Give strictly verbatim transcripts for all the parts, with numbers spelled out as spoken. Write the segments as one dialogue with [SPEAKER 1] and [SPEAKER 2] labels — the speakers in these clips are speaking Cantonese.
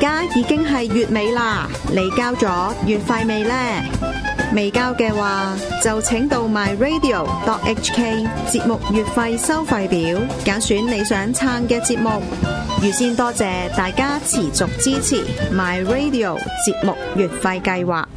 [SPEAKER 1] 家已經係月尾啦，你交咗月費未呢？未交嘅話，就請到 my radio dot h k 節目月費收費表，揀選你想撐嘅節目。預先多謝大家持續支持 my radio 節目月費計劃。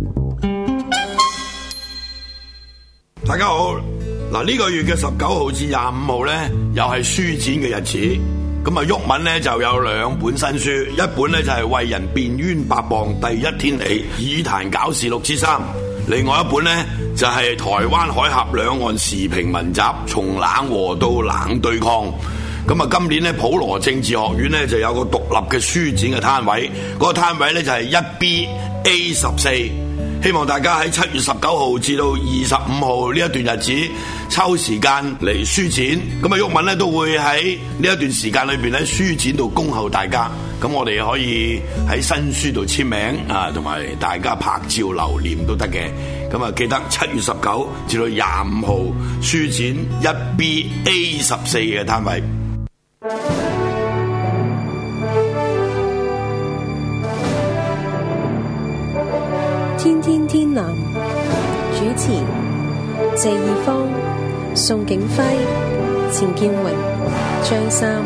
[SPEAKER 2] 大家好，嗱呢個月嘅十九號至廿五號咧，又係書展嘅日子。咁啊，毓民咧就有兩本新書，一本咧就係、是《為人辯冤白謗第一天理議壇搞事六之三》，另外一本咧就係、是《台灣海峽兩岸時評文集：從冷和到冷對抗》。咁啊，今年咧普羅政治學院咧就有個獨立嘅書展嘅攤位，嗰、那個攤位咧就係一 B A 十四。希望大家喺七月十九號至到二十五號呢一段日子抽時間嚟書展，咁啊毓民咧都會喺呢一段時間裏邊喺書展度恭候大家，咁我哋可以喺新書度簽名啊，同埋大家拍照留念都得嘅。咁啊記得七月十九至到廿五號書展一 B A 十四嘅攤位。
[SPEAKER 3] 天天天藍主持謝義方、宋景輝、錢建榮、張三。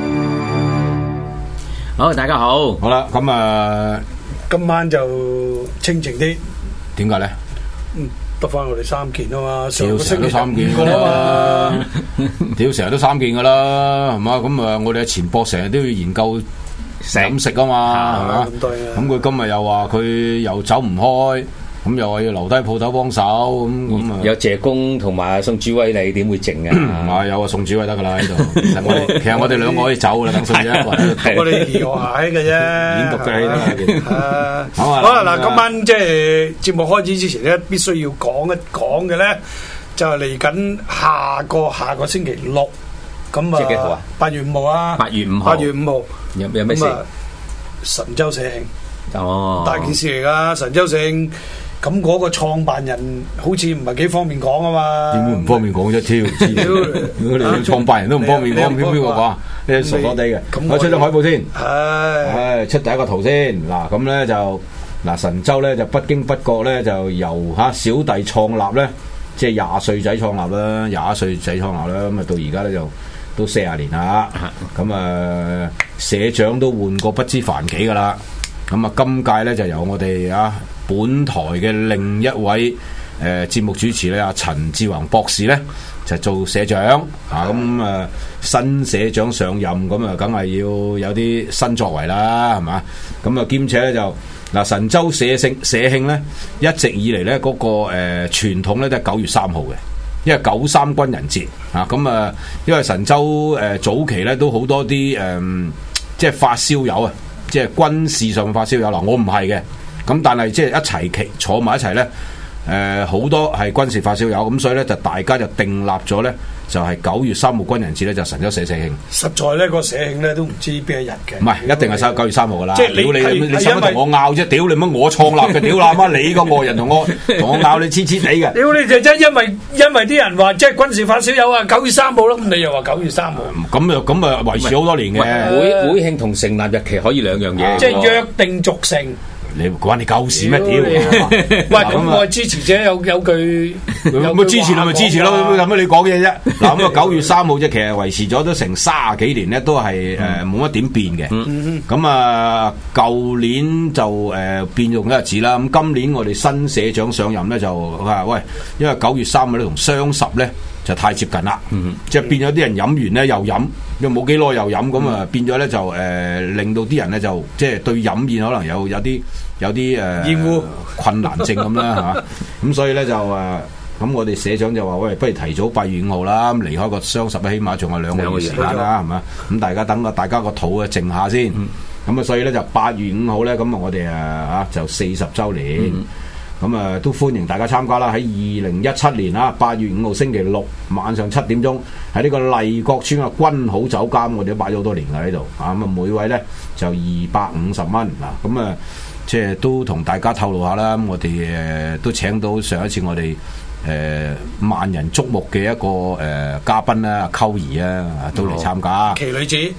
[SPEAKER 4] 好，大家好。
[SPEAKER 5] 好啦，咁啊，
[SPEAKER 6] 今晚就清靜啲。
[SPEAKER 5] 點解咧？
[SPEAKER 6] 嗯，得翻我哋三件啊嘛，
[SPEAKER 5] 上個星期都三件噶啦，屌成日都三件噶啦，係嘛？咁啊，我哋嘅前博成日都要研究飲食啊嘛，係嘛？咁佢今日又話佢又走唔開。咁又話要留低鋪頭幫手，咁咁啊
[SPEAKER 4] 有謝公同埋宋主委，你點會靜啊？
[SPEAKER 5] 唔係有啊宋主委得噶啦喺度。其實我哋其實我哋兩個可以走啦，等宋主委
[SPEAKER 6] 我哋兒和諧嘅啫，
[SPEAKER 5] 演獨嘅戲啦。
[SPEAKER 6] 好啊！好啦，嗱，今晚即係節目開始之前咧，必須要講一講嘅咧，就係嚟緊下個下個星期六，咁啊，即係幾號啊？八月五號啊！
[SPEAKER 4] 八月五號，
[SPEAKER 6] 八月五號
[SPEAKER 4] 有有咩事？
[SPEAKER 6] 神州社慶
[SPEAKER 4] 哦，大
[SPEAKER 6] 件事嚟噶，神州社慶。咁嗰個創辦人好似唔係幾方便講啊嘛？
[SPEAKER 5] 點會唔方便講啫？挑，如果你創辦人都唔方便講，邊邊個講？你傻傻地嘅。我出張海報先，係，出第一個圖先。嗱，咁咧就嗱神州咧就不經不覺咧就由嚇小弟創立咧，即係廿歲仔創立啦，廿一歲仔創立啦，咁啊到而家咧就都四十年啦。咁啊社長都換過不知凡幾噶啦。咁啊今屆咧就由我哋啊〜本台嘅另一位誒、呃、節目主持咧，阿陳志宏博士咧就做社長啊，咁啊新社長上任，咁啊梗係要有啲新作為啦，係嘛？咁啊兼且咧就嗱神州社慶社慶咧一直以嚟咧嗰個誒、呃、傳統咧都係九月三號嘅，因為九三軍人節啊，咁啊因為神州誒、呃、早期咧都好多啲誒、呃、即係發燒友啊，即係軍事上嘅發燒友嗱，我唔係嘅。咁但係即係一齊企坐埋一齊咧，誒、呃、好多係軍事發燒友，咁所以咧就大家就訂立咗咧，就係九月三號軍人節咧就神州社社慶。實
[SPEAKER 6] 在咧個社慶咧都唔知邊一日嘅。
[SPEAKER 5] 唔係一定係收九月三號噶啦。
[SPEAKER 6] 即係
[SPEAKER 5] 屌你，
[SPEAKER 6] 你
[SPEAKER 5] 你使乜同我拗啫？屌你乜我創立嘅？屌啦媽你個外人同我同我拗你黐黐地嘅。
[SPEAKER 6] 屌你就真因為因為啲人話即係軍事發燒友啊九月三號咯，咁你又話九月三號。
[SPEAKER 5] 咁又咁啊維持好多年嘅。
[SPEAKER 4] 會會慶同成立日期可以兩樣嘢。
[SPEAKER 6] 即係約定俗成。
[SPEAKER 5] 你關你鳩事咩？屌！
[SPEAKER 6] 喂，咁我支持者有有句，
[SPEAKER 5] 咁支持你咪支持咯，有乜你講嘢啫？嗱，咁啊九月三號啫，其實維持咗都成卅幾年咧，都係誒冇乜點變嘅。咁啊，舊年就誒變用嘅日子啦。咁今年我哋新社長上任咧，就話喂，因為九月三號咧同雙十咧就太接近啦，即係變咗啲人飲完咧又飲。又冇幾耐又飲，咁啊、嗯、變咗咧就誒、呃、令到啲人咧就即係對飲宴可能有有啲有啲誒厭惡困難症咁啦嚇，咁所以咧就誒咁、呃、我哋社長就話喂，不如提早八月五號啦，咁離開個雙十起碼仲有兩個月時間啦，係嘛？咁大家等個大家個肚啊靜下先，咁啊、嗯、所以咧就八月五號咧，咁啊我哋誒啊就四十週年。嗯咁啊，都歡迎大家參加啦！喺二零一七年啊，八月五號星期六晚上七點鐘，喺呢個麗閣村嘅君好酒家，我哋都擺咗好多年㗎喺度啊！咁啊，每位咧就二百五十蚊嗱，咁啊，即係都同大家透露下啦。我哋誒、呃、都請到上一次我哋誒、呃、萬人矚目嘅一個誒、呃、嘉賓啦，溝兒啊，都嚟參加。
[SPEAKER 6] 奇女子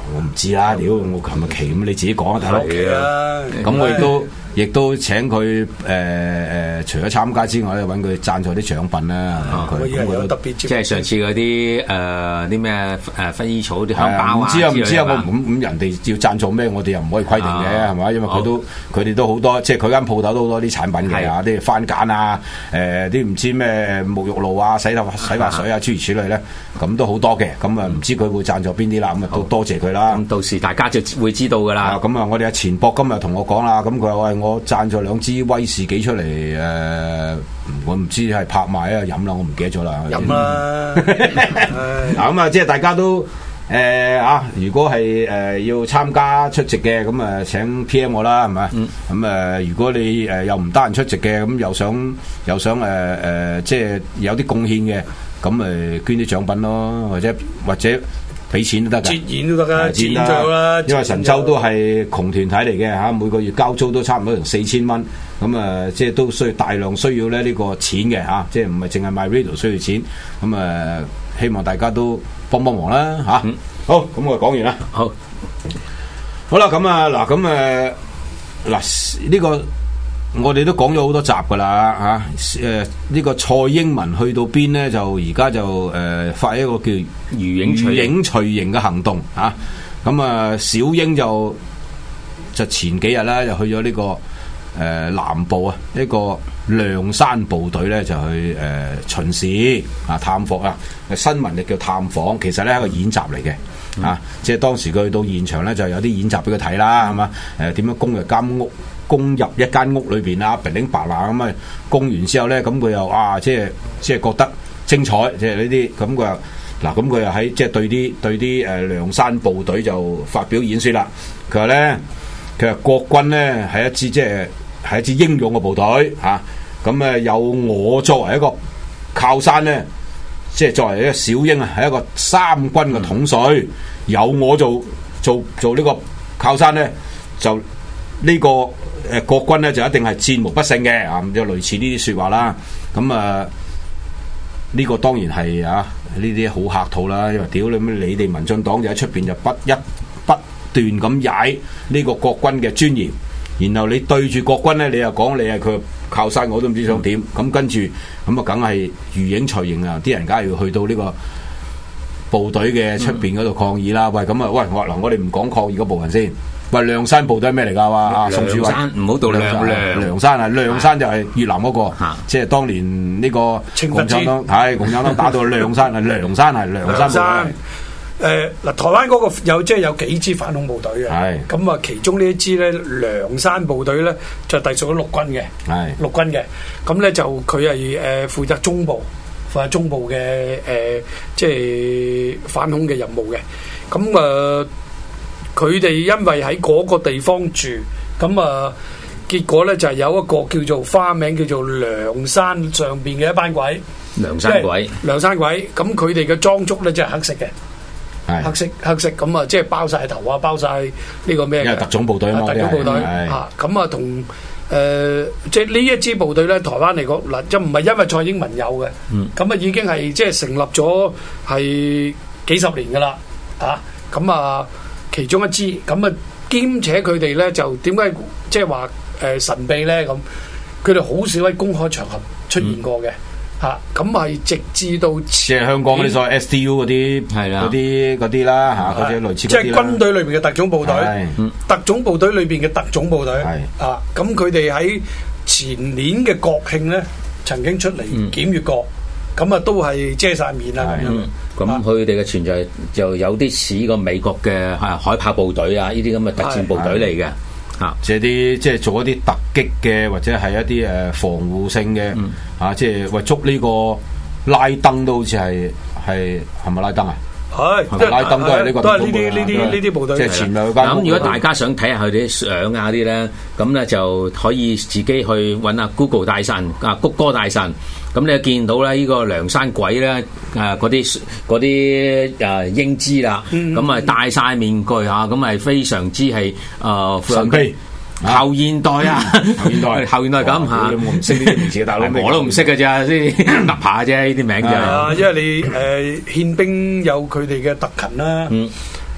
[SPEAKER 5] 我唔知啦，屌我琴日期咁，你自己講啊，大佬。
[SPEAKER 6] 係啊，
[SPEAKER 5] 咁我亦都亦都請佢誒誒，除咗參加之外咧，揾佢贊助啲獎品啦。
[SPEAKER 6] 佢咁有特別，
[SPEAKER 4] 即係上次嗰啲誒啲咩誒薰衣草啲香包啊。
[SPEAKER 5] 唔知啊，唔知啊，我咁咁人哋要贊助咩，我哋又唔可以規定嘅，係嘛？因為佢都佢哋都好多，即係佢間鋪頭都好多啲產品嘅啊，啲番梘啊，誒啲唔知咩沐浴露啊、洗頭洗髮水啊，諸如此類咧，咁都好多嘅。咁啊，唔知佢會贊助邊啲啦？咁啊，都多謝佢啦。
[SPEAKER 4] 咁到時大家就會知道噶啦。
[SPEAKER 5] 咁啊，我哋阿錢博今日同我講啦，咁佢話喂，我贊助兩支威士忌出嚟，誒、呃，我唔知係拍賣啊飲啦，我唔記得咗啦。
[SPEAKER 6] 飲啦。
[SPEAKER 5] 嗱咁啊，即係大家都誒、呃、啊，如果係誒、呃、要參加出席嘅，咁啊請 P M 我啦，係咪？咁誒、嗯呃，如果你誒又唔得閒出席嘅，咁又想又想誒誒、呃，即係有啲貢獻嘅，咁誒捐啲獎品咯，或者或者。俾錢都得㗎，
[SPEAKER 6] 節現都得㗎，節現最好啦。
[SPEAKER 5] 因為神州都係窮團體嚟嘅嚇，每個月交租都差唔多成四千蚊，咁啊，即係都需要大量需要咧呢個錢嘅嚇，即係唔係淨係賣 radio 需要錢，咁啊，希望大家都幫幫忙啦嚇。嗯、好，咁我講完啦。
[SPEAKER 4] 好，
[SPEAKER 5] 好啦，咁啊嗱，咁誒嗱呢個。我哋都講咗好多集噶啦嚇，誒、啊、呢、這個蔡英文去到邊咧，就而家就誒、呃、發一個叫如影隨影隨形嘅行動嚇，咁啊小英就就前幾日咧就去咗呢、這個誒、呃、南部啊呢、這個亮山部隊咧就去誒、呃、巡視啊探訪啊，新聞就叫探訪，其實咧係一個演習嚟嘅。嗯、啊，即係當時佢去到現場咧，就有啲演習俾佢睇啦，係嘛？誒點樣攻入間屋，攻入一間屋裏邊啊，平頂白啦咁啊，攻完之後咧，咁佢又啊，即係即係覺得精彩，即係呢啲咁佢又嗱，咁佢又喺即係對啲對啲誒亮山部隊就發表演説啦。佢話咧，佢話國軍咧係一支即係係一支英勇嘅部隊嚇，咁誒有我作為一個靠山咧。即係作為一個小英啊，係一個三軍嘅統帥，嗯、有我做做做呢個靠山咧，就呢、這個誒、呃、國軍咧就一定係戰無不勝嘅啊！就類似呢啲説話啦。咁啊，呢、這個當然係啊，呢啲好客套啦。因為屌你咩，你哋民進黨就喺出邊就不一不斷咁踩呢個國軍嘅尊嚴，然後你對住國軍咧，你又講你係佢靠山，我都唔知想點。咁、嗯、跟住咁啊，梗係如影隨形啊！啲人梗係要去到呢個部隊嘅出邊嗰度抗議啦。嗯、喂，咁啊，喂，我嗱，我哋唔講抗議嗰部分先。喂，亮山部隊係咩嚟㗎？哇，宋主委，
[SPEAKER 4] 唔好到亮亮
[SPEAKER 5] 亮山啊！亮山就係越南嗰、那個，啊、即係當年呢個共產黨係共產黨打到亮山啊！亮山係亮山部隊。
[SPEAKER 6] 誒嗱、呃，台灣嗰個有即係有幾支反恐部隊嘅，咁啊是其中呢一支咧亮山部隊咧就隸屬咗陸軍嘅，是陸軍嘅，咁咧就佢係誒負責中部，負責中部嘅誒、呃、即係反恐嘅任務嘅，咁啊佢哋因為喺嗰個地方住，咁啊結果咧就係有一個叫做花名叫做亮山上邊嘅一班鬼，
[SPEAKER 4] 亮山鬼，
[SPEAKER 6] 亮山鬼，咁佢哋嘅裝束咧即係黑色嘅。黑色黑色咁啊，即係包晒頭啊，包晒呢個咩？因為
[SPEAKER 5] 特種部隊啊嘛，
[SPEAKER 6] 特種部隊嚇咁啊，同誒即係呢一支部隊咧，台灣嚟講嗱，就唔係因為蔡英文有嘅，咁啊已經係即係成立咗係幾十年噶啦，啊咁啊其中一支咁啊，兼且佢哋咧就點解即係話誒神秘咧咁？佢哋好少喺公開場合出現過嘅。嚇，咁係直至到
[SPEAKER 5] 即係香港嗰啲所謂 S T U 嗰啲，係啦，嗰啲嗰啲啦嚇，嗰啲類似嗰啲啦。即係軍隊裏邊嘅特種部隊，特種部隊裏邊嘅特種部隊。係啊，咁佢哋喺前年嘅國慶咧，曾經出嚟檢閲過，咁啊都係遮晒面啦咁樣。
[SPEAKER 4] 咁佢哋嘅存在就有啲似個美國嘅係海豹部隊啊，呢啲咁嘅特戰部隊嚟嘅。啊！
[SPEAKER 5] 即係啲即係做一啲突擊嘅，或者係一啲誒防護性嘅，嗯、啊！即係為捉呢個拉登都好似係係係咪拉登啊？係，拉登都係呢個，
[SPEAKER 6] 都係呢啲呢啲呢啲部隊。
[SPEAKER 5] 即係前兩間。
[SPEAKER 4] 咁如果大家想睇下佢哋啲相啊啲咧，咁咧就可以自己去揾下 Google 大神啊，谷歌大神。咁你就見到咧，呢個梁山鬼咧，誒嗰啲嗰啲誒英姿啦，咁啊戴晒面具啊，咁係非常之係誒
[SPEAKER 5] 神秘
[SPEAKER 4] 後現代啊，
[SPEAKER 5] 後現代
[SPEAKER 4] 後現代咁嚇。
[SPEAKER 5] 我唔識呢啲名詞嘅大佬，
[SPEAKER 4] 我都唔識嘅咋，呢啲立下啫，呢啲名就係。
[SPEAKER 6] 啊，因為你誒憲兵有佢哋嘅特勤啦。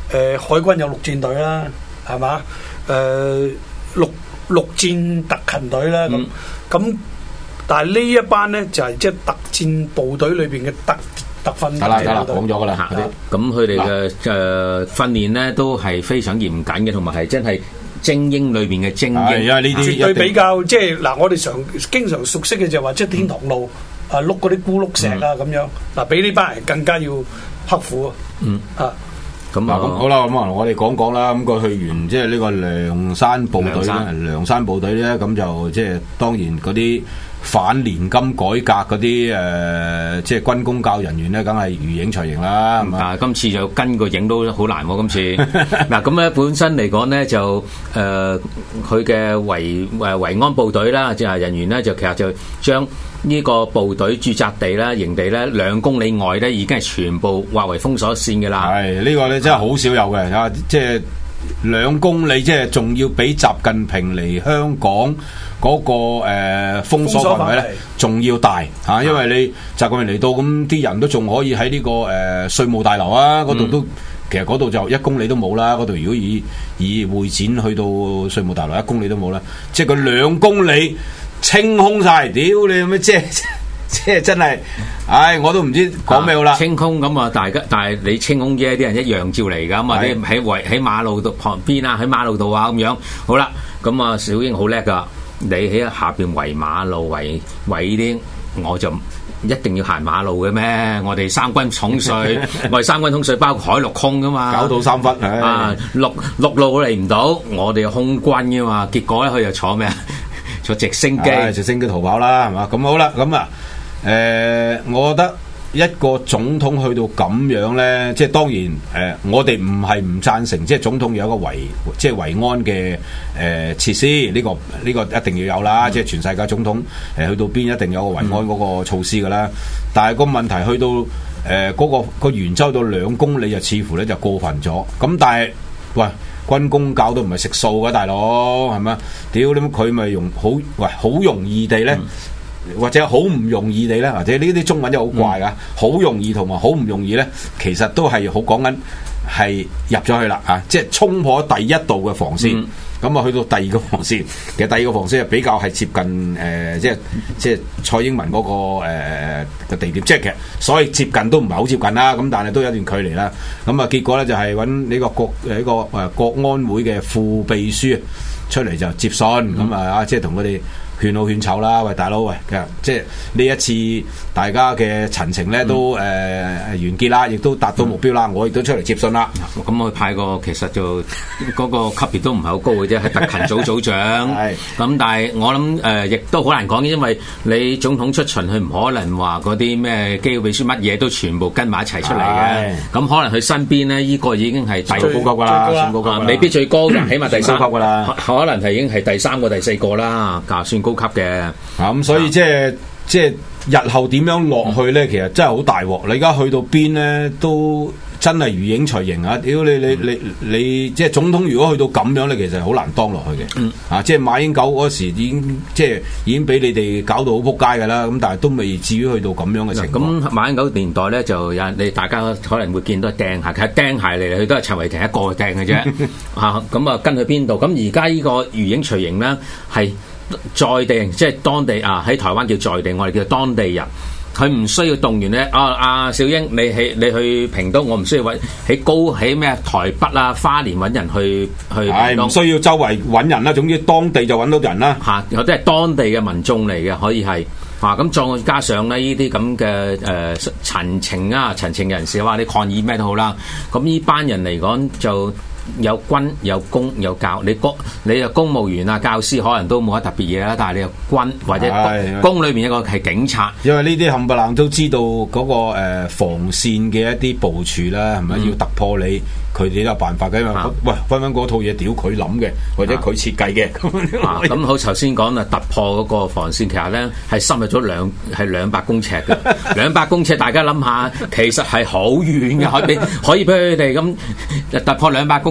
[SPEAKER 6] 誒海軍有陸戰隊啦，係嘛？誒陸陸戰特勤隊啦，咁咁。但係呢一班咧就係即係特戰部隊裏邊嘅特特訓。
[SPEAKER 5] 得啦得啦，講咗噶啦。
[SPEAKER 4] 咁佢哋嘅誒訓練咧都係非常嚴謹嘅，同埋係真係精英裏邊嘅精英。
[SPEAKER 5] 係啊，呢啲
[SPEAKER 6] 絕對比較即係嗱，我哋常經常熟悉嘅就係話即係天堂路啊，碌嗰啲咕碌石啊咁樣。嗱，比呢班人更加要刻苦啊。嗯啊。
[SPEAKER 5] 咁啊，咁好啦，咁啊，我哋講講啦。咁佢去完即係呢個梁山部隊咧，梁山部隊咧，咁就即係當然嗰啲反年金改革嗰啲誒，即係軍公教人員咧，梗係如影隨形啦。咁
[SPEAKER 4] 啊，今次就跟個影都好難喎。今次嗱，咁咧本身嚟講咧，就誒佢嘅維誒維安部隊啦，即係人員咧，就其實就將呢個部隊駐紮地啦、營地咧，兩公里外咧已經係全部劃為封鎖線嘅啦。
[SPEAKER 5] 係呢、呢個咧真係好少有嘅啊！即係兩公里，即係仲要比習近平嚟香港嗰、嗰個、呃、封鎖範圍咧，仲要大嚇、啊。因為你習近平嚟到，咁啲人都仲可以喺呢、呢個誒、呃、稅務大樓啊嗰度都，嗯、其實嗰度就一公里都冇啦。嗰度如果以以會展去到稅務大樓一公里都冇啦，即係佢兩公里。清空晒，屌你咩？即係即係真係，唉，我都唔知講咩好啦。
[SPEAKER 4] 清空咁啊，大家但係你清空啫，啲人一樣照嚟噶，咁啊啲喺圍喺馬路度旁邊啊，喺馬路度啊咁樣。好啦，咁啊小英好叻噶，你喺下邊圍馬路圍圍啲，我就一定要行馬路嘅咩？我哋三軍統帥，我哋三軍統帥包括海陸空噶嘛，
[SPEAKER 5] 搞到三忽
[SPEAKER 4] 啊，陸陸路嚟唔到，我哋空軍噶嘛，結果咧佢又坐咩啊？坐直升機，
[SPEAKER 5] 直升機逃跑啦，係嘛？咁好啦，咁啊，誒、呃，我覺得一個總統去到咁樣咧，即係當然，誒、呃，我哋唔係唔贊成，即係總統有一個維，即係維安嘅誒設施，呢、這個呢、這個一定要有啦，嗯、即係全世界總統誒、呃、去到邊一定有個維安嗰個措施噶啦。嗯、但係個問題去到誒嗰、呃那個個圓周到兩公里就似乎咧就過分咗。咁但係喂。軍公教都唔係食素噶，大佬係咪？屌你佢咪用好喂好容易地咧，嗯、或者好唔容易地咧，或者呢啲中文真係好怪噶，好、嗯、容易同埋好唔容易咧，其實都係好講緊係入咗去啦嚇，即係衝破第一道嘅防線。嗯咁啊，去到第二個防線，其實第二個防線係比較係接近誒、呃，即係即係蔡英文嗰、那個誒嘅、呃、地點，即係其實所謂接近都唔係好接近啦，咁但係都有一段距離啦。咁啊，結果咧就係揾呢個國呢個誒國安會嘅副秘書出嚟就接信，咁啊啊，即係同佢哋勸好勸醜啦，喂大佬喂，即係呢一次大家嘅陳情咧都誒、嗯呃、完結啦，亦都達到目標啦，嗯、我亦都出嚟接信啦。
[SPEAKER 4] 咁我派個其實就嗰個級別都唔係好高嘅啫，係特勤組組長。係咁，但係我諗誒，亦都好難講，因為你總統出巡，佢唔可能話嗰啲咩機要秘書乜嘢都全部跟埋一齊出嚟嘅。咁可能佢身邊咧，呢、這個已經係第
[SPEAKER 5] 最高級噶啦，算高級，
[SPEAKER 4] 未必最高嘅，起碼第三
[SPEAKER 5] 高級噶啦，
[SPEAKER 4] 可能係已經係第三個、第四個啦，較算高級嘅。
[SPEAKER 5] 啊咁，所以即係即係日後點樣落去咧？其實真係好大鑊。你而家去到邊咧，都真係如影隨形啊！屌你你你你，即係總統如果去到咁樣咧，其實好難當落去嘅。嗯、啊，即係馬英九嗰時已經即係已經俾你哋搞到好撲街㗎啦。咁但係都未至於去到咁樣嘅情況。咁
[SPEAKER 4] 馬英九年代咧，就有你大家可能會見到釘鞋，其實釘鞋嚟嚟去都係陳偉霆一個釘嘅啫。嚇咁啊，跟去邊度？咁而家呢個如影隨形咧，係。在地即係當地啊，喺台灣叫在地，我哋叫當地人。佢唔需要動員咧。啊，阿小英，你去你去屏東，我唔需要揾喺高喺咩台北啊、花蓮揾人去去。係唔
[SPEAKER 5] 需要周圍揾人啦，總之當地就揾到人啦。
[SPEAKER 4] 嚇、啊，有啲係當地嘅民眾嚟嘅，可以係嚇。咁、啊、再加上咧呢啲咁嘅誒陳情啊、陳情人士話你抗議咩都好啦。咁呢班人嚟講就。有軍有公有教，你公你又公務員啊、教師可能都冇乜特別嘢啦，但係你又軍或者公裏面一個係警察，
[SPEAKER 5] 因為呢啲冚唪唥都知道嗰、那個誒、呃、防線嘅一啲部署啦，係咪、嗯、要突破你？佢哋都有辦法嘅，因為喂分分嗰套嘢屌佢諗嘅，或者佢設計嘅。咁、
[SPEAKER 4] 啊啊、好頭先講啊，突破嗰個防線，其實咧係深入咗兩係兩百公尺嘅，兩百公尺大家諗下，其實係好遠嘅，可以俾可以俾佢哋咁突破兩百公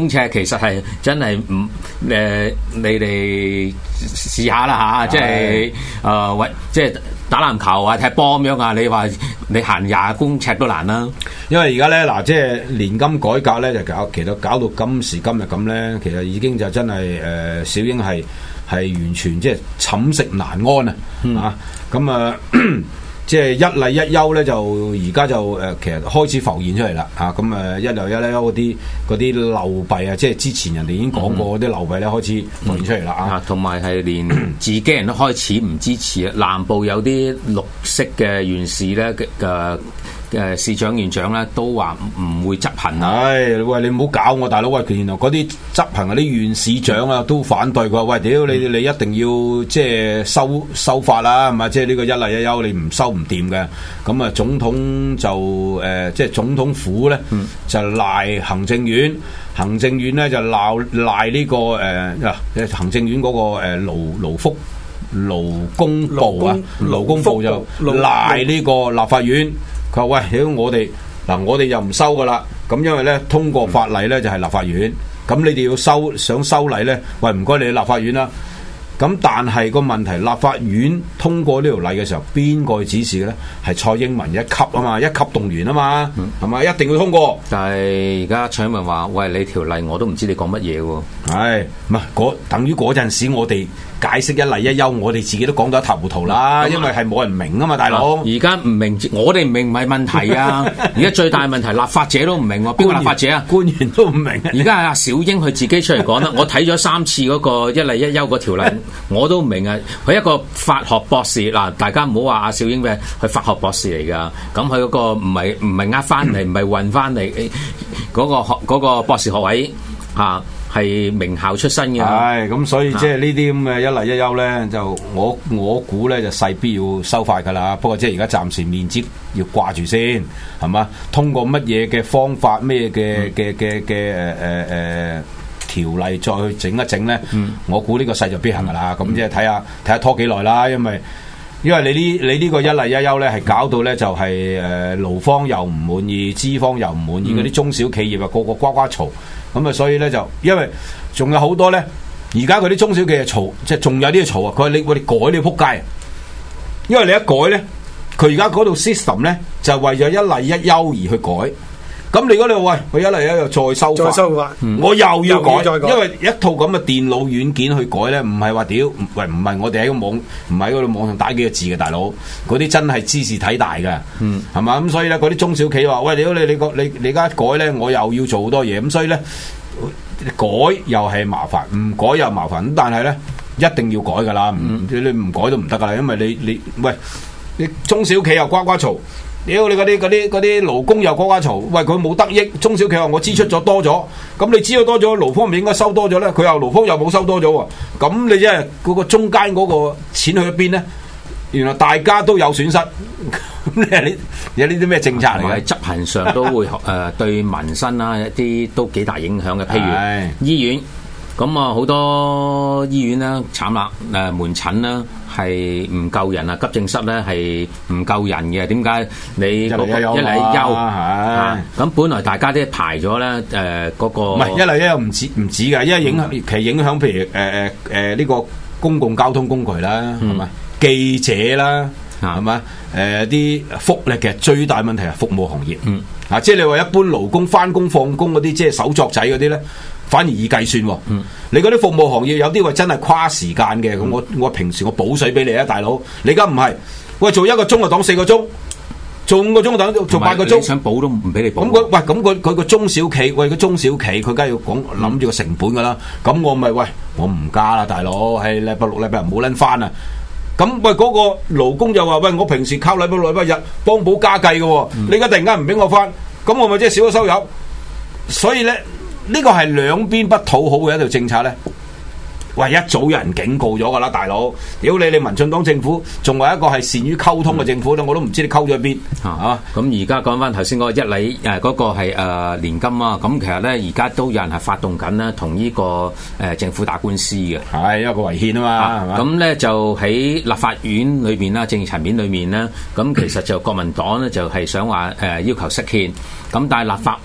[SPEAKER 4] 公尺其實係真係唔誒，你哋試下啦嚇，即係誒喂，即係打籃球啊、踢波咁樣啊，你話你行廿公尺都難啦。
[SPEAKER 5] 因為而家咧嗱，即係年金改革咧就搞，其實搞到今時今日咁咧，其實已經就真係誒、呃、小英係係完全即係寢食難安啊！嗯、啊咁啊。即係一例一休咧，就而家就誒、呃，其實開始浮現出嚟啦嚇。咁、啊、誒一例一休嗰啲嗰啲漏幣啊，即係之前人哋已經講過嗰啲漏幣咧，開始浮現出嚟啦啊。
[SPEAKER 4] 同埋係連自己人都開始唔支持啊。南部有啲綠色嘅縣市咧嘅嘅嘅市長縣長咧都話唔會執行啊。
[SPEAKER 5] 唉，喂，你唔好搞我大佬，喂，原來嗰啲執行嗰啲縣市長啊都反對佢話，喂，屌你你一定要即係收收法啦，係嘛？即係呢個一例一休你唔收唔掂嘅。咁啊，總統就誒、呃，即係總統府咧、嗯、就賴行政院，行政院咧就鬧賴呢個誒啊、呃，行政院嗰、那個誒勞勞福勞工部啊，勞工部就賴呢個立法院。佢話喂，屌我哋嗱，我哋又唔收噶啦。咁因為咧通過法例咧就係立法院，咁你哋要收想修例咧，喂唔該你立法院啦。咁但係個問題，立法院通過呢條例嘅時候，邊個去指示嘅咧？係蔡英文一級啊嘛，一級動員啊嘛，係咪、嗯、一定要通過？
[SPEAKER 4] 但係而家蔡英文話：喂，你條例我都唔知你講乜嘢喎。
[SPEAKER 5] 係唔係嗰等於嗰陣時我哋解釋一例一休，我哋自己都講到一塌糊塗啦，嗯、因為係冇人明啊嘛，大佬。而
[SPEAKER 4] 家唔明，我哋唔明唔係問題啊。而家最大問題，立法者都唔明喎。邊個立法者啊？
[SPEAKER 5] 官員都唔明。
[SPEAKER 4] 而家係阿小英佢自己出嚟講啦。我睇咗三次嗰個一例一休嗰條例。我都唔明啊！佢一個法學博士嗱，大家唔好話阿少英咩，佢法學博士嚟噶。咁佢嗰個唔係唔係呃翻嚟，唔係運翻嚟嗰個學嗰、嗰個博士學位嚇，係、啊、名校出身嘅。
[SPEAKER 5] 係咁，所以即係呢啲咁嘅一例一休咧，就我我估咧就勢必要收快噶啦。不過即係而家暫時面積要掛住先，係嘛？通過乜嘢嘅方法，咩嘅嘅嘅嘅誒誒誒條例再去整一整咧，嗯、我估呢個勢就必行噶啦。咁、嗯、即係睇下睇下拖幾耐啦。因為因為你呢你呢個一例一休咧，係搞到咧就係誒勞方又唔滿意，資方又唔滿意，嗰啲、嗯、中小企業啊個個呱呱嘈。咁啊，所以咧就因為仲有好多咧，而家嗰啲中小企業嘈，即係仲有啲嘢嘈啊。佢話你我哋改你仆街，因為你一改咧，佢而家嗰度 system 咧就係、為咗一例一休而去改。咁你如果你話喂，佢一嚟一又再收法，
[SPEAKER 6] 再收法
[SPEAKER 5] 嗯、我又要改，改因為一套咁嘅電腦軟件去改咧，唔係話屌，喂唔係我哋喺個網，唔係喺嗰度網上打幾個字嘅大佬，嗰啲真係茲事體大嘅，係嘛、嗯？咁所以咧，嗰啲中小企話喂，屌你你個你你而家改咧，我又要做好多嘢，咁所以咧改又係麻煩，唔改又麻煩，咁但係咧一定要改噶啦，嗯、你唔改都唔得噶啦，因為你你喂你中小企又呱呱嘈。屌你嗰啲嗰啲嗰啲勞工又呱呱嘈，喂佢冇得益，中小企話我支出咗多咗，咁你支出多咗，勞方咪應該收多咗咧？佢又勞方又冇收多咗喎，咁你即係嗰個中間嗰個錢去咗邊咧？原來大家都有損失，咁你係有呢啲咩政策嚟嘅？
[SPEAKER 4] 執行上都會誒、呃、對民生啦一啲都幾大影響嘅，譬如
[SPEAKER 5] 是
[SPEAKER 4] 醫院，咁啊好多醫院啦慘啦，誒、呃、門診啦。係唔夠人啊！急症室咧係唔夠人嘅，點解你嗰個一例一休啊？咁本來大家都排咗咧，誒嗰個
[SPEAKER 5] 唔係一例一休唔止唔止㗎，因為影響其實影響，譬如誒誒誒呢個公共交通工具啦，係咪記者啦，係咪誒啲福利嘅最大問題係服務行業，啊，即係你話一般勞工翻工放工嗰啲，即係手作仔嗰啲咧。反而易計算喎，嗯、你嗰啲服務行業有啲話真係跨時間嘅，咁、嗯、我我平時我補水俾你啊，大佬，你而家唔係，喂做一個鐘就當四個鐘，做五個鐘就當做八個鐘，
[SPEAKER 4] 你想補都唔俾你補。
[SPEAKER 5] 咁佢喂咁佢佢個中小企，喂個中小企佢梗係要講諗住個成本噶啦，咁、嗯、我咪喂我唔加啦，大佬，係禮拜六禮拜日唔好撚翻啊，咁喂嗰、那個勞工就話喂我平時靠禮拜六禮拜日幫補家計嘅喎，嗯、你而家突然間唔俾我翻，咁我咪即係少咗收入，所以咧。呢個係兩邊不討好嘅一條政策咧，喂，一早有人警告咗噶啦，大佬，屌你你民進黨政府仲係一個係善於溝通嘅政府咧，嗯、我都唔知你溝咗喺邊啊！
[SPEAKER 4] 咁而家講翻頭先嗰個一例誒嗰個係誒年金啊，咁其實咧而家都有人係發動緊咧，同呢個誒政府打官司嘅，
[SPEAKER 5] 係因為個違憲啊嘛，係嘛？
[SPEAKER 4] 咁咧就喺立法院裏邊啦，政治層面裏面咧，咁其實就國民黨咧就係想話誒要求釋憲，咁但係立法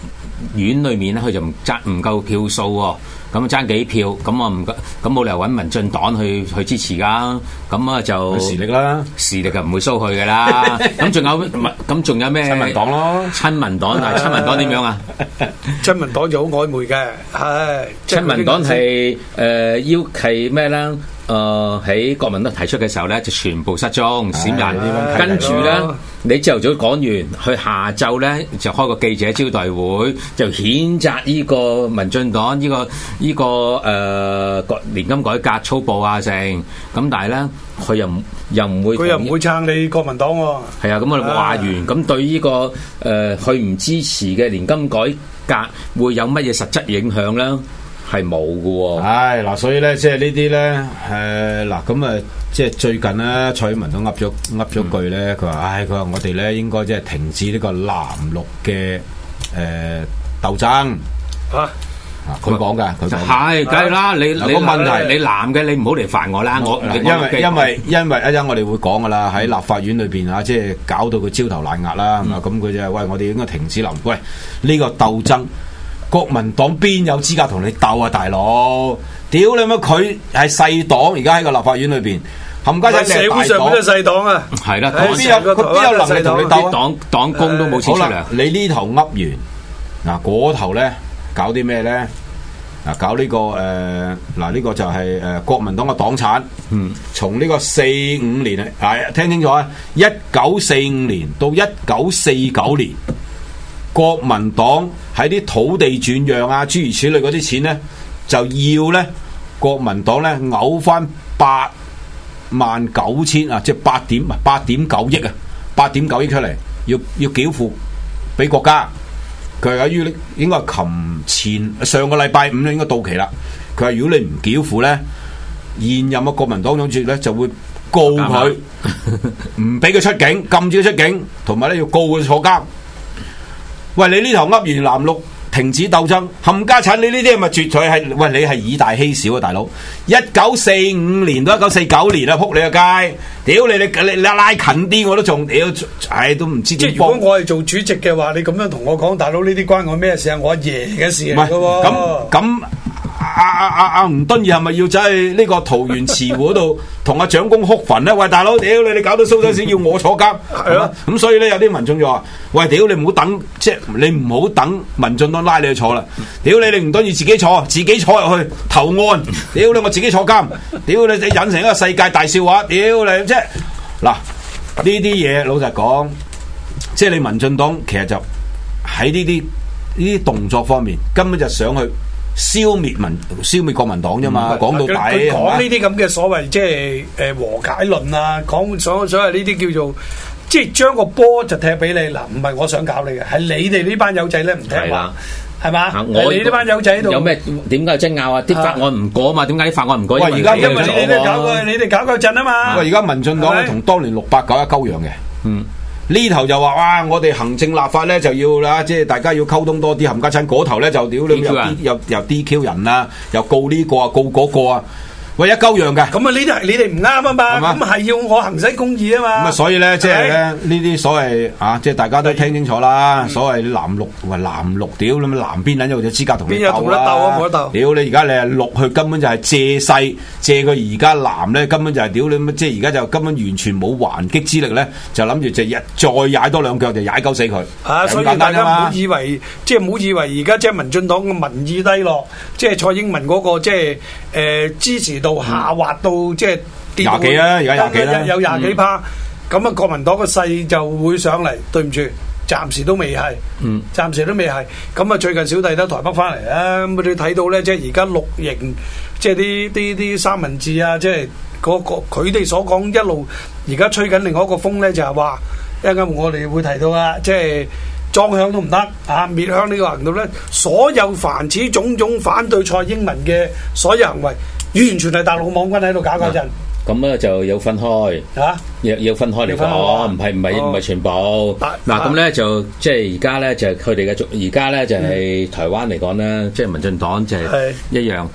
[SPEAKER 4] 院裏面咧，佢就唔爭唔夠票數喎。咁爭幾票，咁我唔咁冇理由揾民進黨去去支持噶，咁啊就
[SPEAKER 5] 實力啦，
[SPEAKER 4] 實力就唔會蘇佢嘅啦。咁仲有咁仲有咩？
[SPEAKER 5] 親民黨咯，
[SPEAKER 4] 親民黨，但係親民黨點樣啊？
[SPEAKER 6] 親民黨就好曖昧嘅，係
[SPEAKER 4] 親民黨係誒要係咩咧？誒喺國民黨提出嘅時候咧，就全部失蹤閃人，跟住咧你朝頭早講完，去下晝咧就開個記者招待會，就譴責呢個民進黨呢、這個呢、這個誒個年金改革粗暴啊成，咁但係咧佢又唔又唔會，
[SPEAKER 6] 佢又唔會撐你國民黨喎、哦。
[SPEAKER 4] 係啊，咁我哋話完，咁對呢、這個誒佢唔支持嘅年金改革會有乜嘢實質影響咧？係冇嘅喎，
[SPEAKER 5] 唉嗱，所以咧，即係呢啲咧，誒嗱咁啊，即係最近咧，蔡英文都噏咗噏咗句咧，佢話，唉，佢話我哋咧應該即係停止呢個藍綠嘅誒鬥爭啊，佢講㗎，佢講
[SPEAKER 4] 係梗係啦，你你個問題，你藍嘅你唔好嚟煩我啦，我
[SPEAKER 5] 因為因為因為一陣我哋會講㗎啦，喺立法院裏邊啊，即係搞到佢焦頭爛額啦，係嘛，咁佢就係喂，我哋應該停止藍，喂呢個鬥爭。國民黨邊有資格同你鬥啊，大佬！屌你乜佢係細黨，而家喺個立法院裏邊，冚家仔
[SPEAKER 6] 社會上邊都細黨啊，
[SPEAKER 4] 係啦，
[SPEAKER 5] 佢邊有佢邊有能力同你鬥啊？
[SPEAKER 4] 黨黨工都冇錢出糧。
[SPEAKER 5] 你呢頭噏完，嗱嗰頭咧搞啲咩咧？嗱搞呢個誒嗱呢個就係誒國民黨嘅黨產，嗯，從呢個四五年啊，聽清楚啊，一九四五年到一九四九年。國民黨喺啲土地轉讓啊，諸如此類嗰啲錢咧，就要咧國民黨咧嘔翻八萬九千啊，即係八點八點九億啊，八點九億出嚟，要要繳付俾國家。佢係於應該係琴前上個禮拜五咧應該到期啦。佢話如果你唔繳付咧，現任嘅國民黨總主席咧就會告佢，唔俾佢出境，禁止佢出境，同埋咧要告佢坐監。喂，你呢頭噏完藍綠停止鬥爭，冚家產你呢啲係咪絕對係？喂，你係以大欺小啊，大佬！一九四五年到一九四九年啊，撲你個街！屌你你你你拉近啲我都仲屌，唉都唔知點。
[SPEAKER 6] 即係如果我係做主席嘅話，你咁樣同我講，大佬呢啲關我咩事啊？我阿爺嘅事嚟噶喎。
[SPEAKER 5] 咁咁。阿阿阿阿吳敦義係咪要走去呢個桃園慈湖嗰度同阿蔣公哭墳咧？喂，大佬，屌你！你搞到蘇州市要我坐監，係咯？咁所以咧，有啲民眾就話：喂，屌你唔好等，即係你唔好等民進黨拉你去坐啦！屌你！你吳敦義自己坐，自己坐入去投案。屌你！我自己坐監。屌你！你引成一個世界大笑話。屌你！即係嗱呢啲嘢，老實講，即係你民進黨其實就喺呢啲呢啲動作方面，根本就想去。消滅民消滅國民黨啫嘛，講、嗯、到底佢
[SPEAKER 6] 講呢啲咁嘅所謂即係誒和解論啊，講所所謂呢啲叫做即係將個波就踢俾你嗱，唔係我想搞你嘅，係你哋呢班友仔咧唔聽話，係嘛？我哋呢班友仔喺度有咩
[SPEAKER 4] 點解爭拗啊？啲法案唔過啊嘛？點解啲法案唔過？
[SPEAKER 5] 喂，而家
[SPEAKER 6] 因為你哋搞過，你哋搞過陣啊嘛。
[SPEAKER 5] 喂，而家民進黨同當年六八九一鳩樣嘅，嗯。呢頭就話哇，我哋行政立法咧就要啦，即係大家要溝通多啲，冚家親嗰頭咧就屌你又又又 D Q 人啊，又告呢個啊，告嗰個啊。喂，一鳩樣嘅，
[SPEAKER 6] 咁啊呢啲係你哋唔啱啊嘛，咁係要我行使公義啊嘛。
[SPEAKER 5] 咁啊，所以咧，即係咧呢啲所謂啊，即係大家都聽清楚啦。所謂藍綠，喂藍綠，屌你咪藍邊撚有隻資格同你鬥啦？邊有同得鬥啊？冇得鬥。屌你而家你係綠，佢根本就係借勢，借佢而家藍咧，根本就係屌你乜，即係而家就根本完全冇還擊之力咧，就諗住就日再踩多兩腳就踩鳩死佢。
[SPEAKER 6] 啊，所以大家唔好以為，即係唔好以為而家即係民進黨嘅民意低落，即係蔡英文嗰個即係誒支持。到下滑到即係跌到
[SPEAKER 5] 廿幾啦，而家廿幾啦，
[SPEAKER 6] 有廿幾趴，咁啊國民黨個勢就會上嚟。對唔住，暫時都未係，嗯，暫時都未係。咁啊最近小弟都台北翻嚟啊，咁你睇到咧，即係而家綠營，即係啲啲啲三文治啊，即係嗰個佢哋所講一路而家吹緊另外一個風咧，就係話一陣間我哋會提到啊，即係裝香都唔得啊，滅香呢個行動咧，所有凡此種種反對蔡英文嘅所有行為。完全係大陸網軍喺度搞嗰陣，
[SPEAKER 4] 咁咧就要分開，啊，要要分開嚟講，唔係唔係唔係全部。嗱咁咧就即係而家咧就係佢哋嘅，而家咧就係台灣嚟講咧，即係民進黨就係一樣。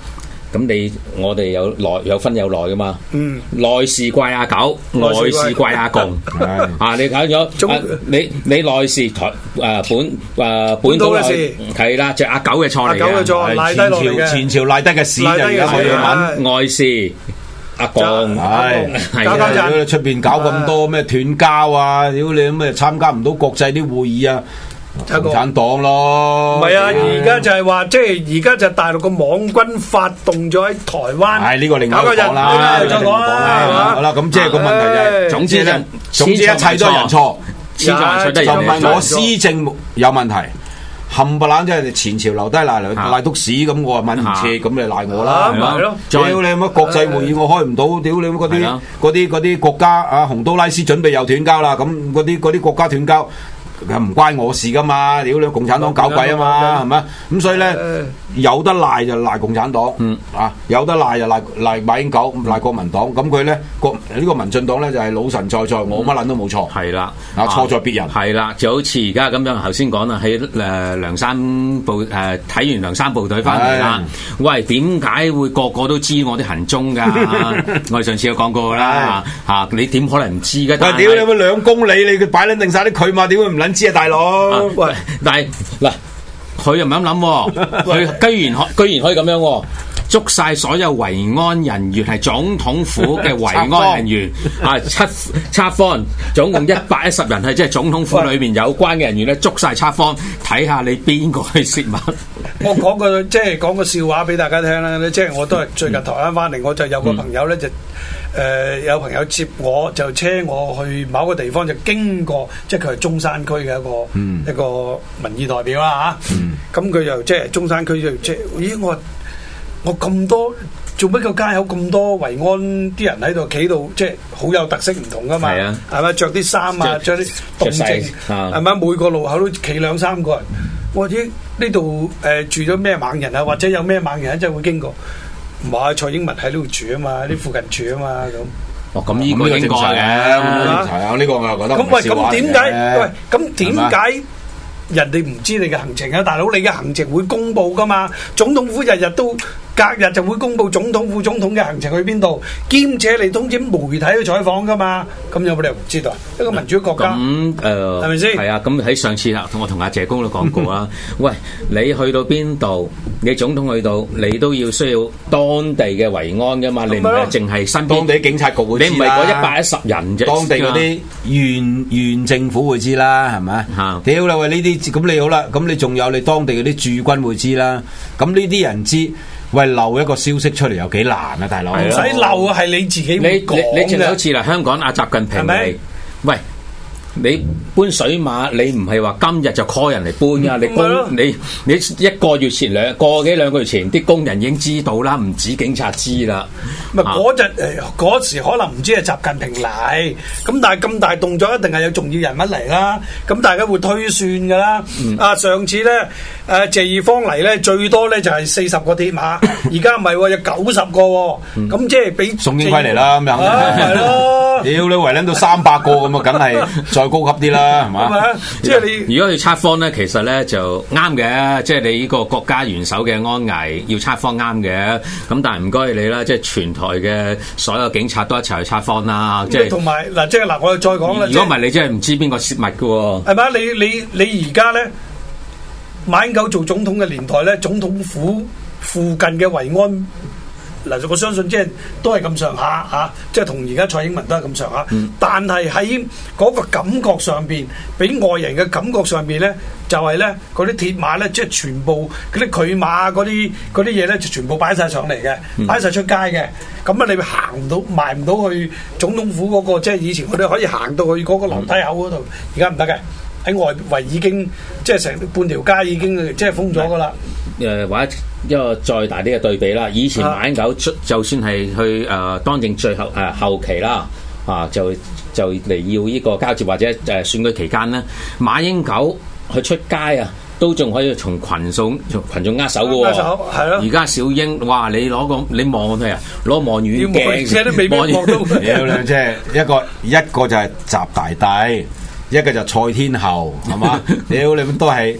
[SPEAKER 4] 咁你我哋有內有分有內噶嘛？嗯，內事怪阿狗，外事怪阿共。啊，你睇咗、啊？你你內事台誒本誒、呃、本土嘅事係啦，就阿狗嘅錯嚟嘅。
[SPEAKER 6] 錯
[SPEAKER 5] 前朝前朝賴低嘅屎就而家我哋問
[SPEAKER 4] 外事。阿共
[SPEAKER 5] 係係出邊搞咁多咩斷交啊！屌你咩參加唔到國際啲會議啊！共產黨咯，
[SPEAKER 6] 唔係啊！而家就係話，即係而家就大陸個網軍發動咗喺台灣，
[SPEAKER 5] 係呢個另外講啦，再講啦，好啦，咁即係個問題就係，總之咧，總之一切都係人錯，
[SPEAKER 4] 就
[SPEAKER 5] 唔係我施政有問題。冚唪唥即係前朝留低賴嚟賴篤屎咁，我話問唔切，咁你賴我啦，
[SPEAKER 6] 係咯？
[SPEAKER 5] 屌你乜國際會議我開唔到，屌你乜嗰啲嗰啲嗰啲國家啊，洪都拉斯準備又斷交啦，咁嗰啲嗰啲國家斷交。唔關我事噶嘛，屌你共產黨搞鬼啊嘛，係咪？咁所以咧有得賴就賴共產黨，嗯啊有得賴就賴賴馬英九，賴國民黨。咁佢咧國呢個民進黨咧就係老神在在，我乜撚都冇錯。係啦，啊錯在別人。係啦，就好似而家咁樣，頭先講啦，喺誒梁山部誒睇完梁山部隊翻嚟啦。喂，點解會個個都知我啲行蹤㗎？我哋上次有講過啦，嚇你點可能唔知㗎？但係屌你乜兩公里，你佢擺撚定晒啲佢嘛？點會唔撚知啊，大佬？喂，但係嗱，佢又唔係咁諗，佢居然可居然可以咁樣，捉晒所有維安人員，係總統府嘅維安人員啊，七測方總共一百一十人，係即係總統府裏面有關嘅人員咧，捉晒測方，睇下你邊個去泄密。
[SPEAKER 6] 我講個即係講個笑話俾大家聽啦，即係我都係最近台灣翻嚟，我就有個朋友咧就。誒、呃、有朋友接我，就車我去某個地方，就經過，即係佢係中山區嘅一個、嗯、一個民意代表啦嚇。咁佢又即係中山區就即係，咦我我咁多做乜個街口咁多維安啲人喺度企度，即係好有特色唔同噶嘛？係啊，係咪着啲衫啊，着啲動靜係咪？每個路口都企兩三個人。或者呢度誒住咗咩猛人啊，或者有咩猛人真係會經過。唔係蔡英文喺呢度住啊嘛，呢附近住啊嘛咁。哦，咁呢個應該嘅，係啊，呢個我又覺得。咁喂，咁點解？喂，咁點解人哋唔知你嘅行程啊？大佬，你嘅行程會公佈噶嘛？總統府日日都隔日就會公佈總統副總統嘅行程去邊度，兼且你通知媒體去採訪噶嘛？咁有冇理由唔知道？一個民主國家，咁誒係咪先？係啊，咁喺上次啦，我同阿謝公都講過啦。喂，你去到邊度？你總統去到，你都要需要當地嘅維安噶嘛？你唔係淨係身邊當地警察局會知啦。你唔係嗰一百一十人啫，當地嗰啲縣縣政府會知啦，係咪？嚇！屌啦喂，呢啲咁你好啦，咁你仲有你當地嗰啲駐軍會知啦。咁呢啲人知，喂漏一個消息出嚟有幾難啊，大佬？唔使漏啊，係你自己會講嘅。你你你好似嗱，香港阿習近平嚟，喂。你搬水馬，你唔係話今日就 call 人嚟搬噶，你工你你一個月前兩個幾兩個月前，啲工人已經知道啦，唔止警察知啦。咪嗰陣誒嗰時可能唔知係習近平嚟，咁但係咁大動作一定係有重要人物嚟啦，咁大家會推算噶啦。嗯、啊上次咧誒謝二方嚟咧最多咧就係四十個鐵馬，而家唔係喎有九十個喎，咁、嗯、即係俾宋英輝嚟啦咁樣。係咯，屌你圍撚到三百個咁啊，梗係再高級啲啦，係嘛？即係你如果去測謊咧，其實咧就啱嘅，即係你呢個國家元首嘅安危要測謊啱嘅。咁但係唔該你啦，即係全台嘅所有警察都一齊去測謊啦。即係同埋嗱，即係嗱，我又再講啦。如果唔係你真係唔知邊個泄密嘅喎。係嘛？你你你而家咧，馬英九做總統嘅年代咧，總統府附近嘅維安。嗱，我相信即係都係咁上下嚇，即係同而家蔡英文都係咁上下。嗯、但係喺嗰個感覺上邊，俾外人嘅感覺上邊咧，就係咧嗰啲鐵馬咧，即係全部嗰啲拒馬嗰啲嗰啲嘢咧，就全部擺晒上嚟嘅，擺晒出街嘅。咁啊，你行唔到，埋唔到去總統府嗰、嗰個，即係以前我哋可以行到去嗰個樓梯口嗰度，而家唔得嘅。喺外圍已經即係成半條街已經即係封咗噶啦。誒，或者一個再大啲嘅對比啦，以前馬英九出就算係去誒、呃、當政最後誒、呃、後期啦，啊就就嚟要呢個交接或者誒、呃、選舉期間咧，馬英九去出街啊，都仲可以從群眾群眾握手嘅喎。握手係咯。而家小英，哇！你攞個你望佢啊，攞望遠鏡，都未望到。屌，即係一個一個就係習大帝。一個就蔡天后係嘛？屌你都係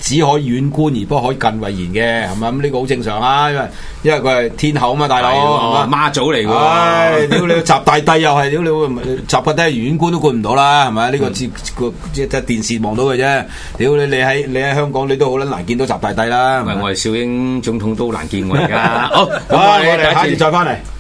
[SPEAKER 5] 只可以遠觀而不可以近為言嘅，係咪？咁呢個好正常啊，因為因為佢係天后啊嘛，大佬
[SPEAKER 4] 媽祖嚟㗎。
[SPEAKER 5] 唉，屌你習大帝又係，屌你習大帝遠觀都觀唔到啦，係咪？呢個只個即係電視望到嘅啫。屌你你喺你喺香港你都好撚難見到習大帝啦。
[SPEAKER 4] 唔係我哋小英總統都難見我而家。好，咁
[SPEAKER 5] 我哋下次再翻嚟。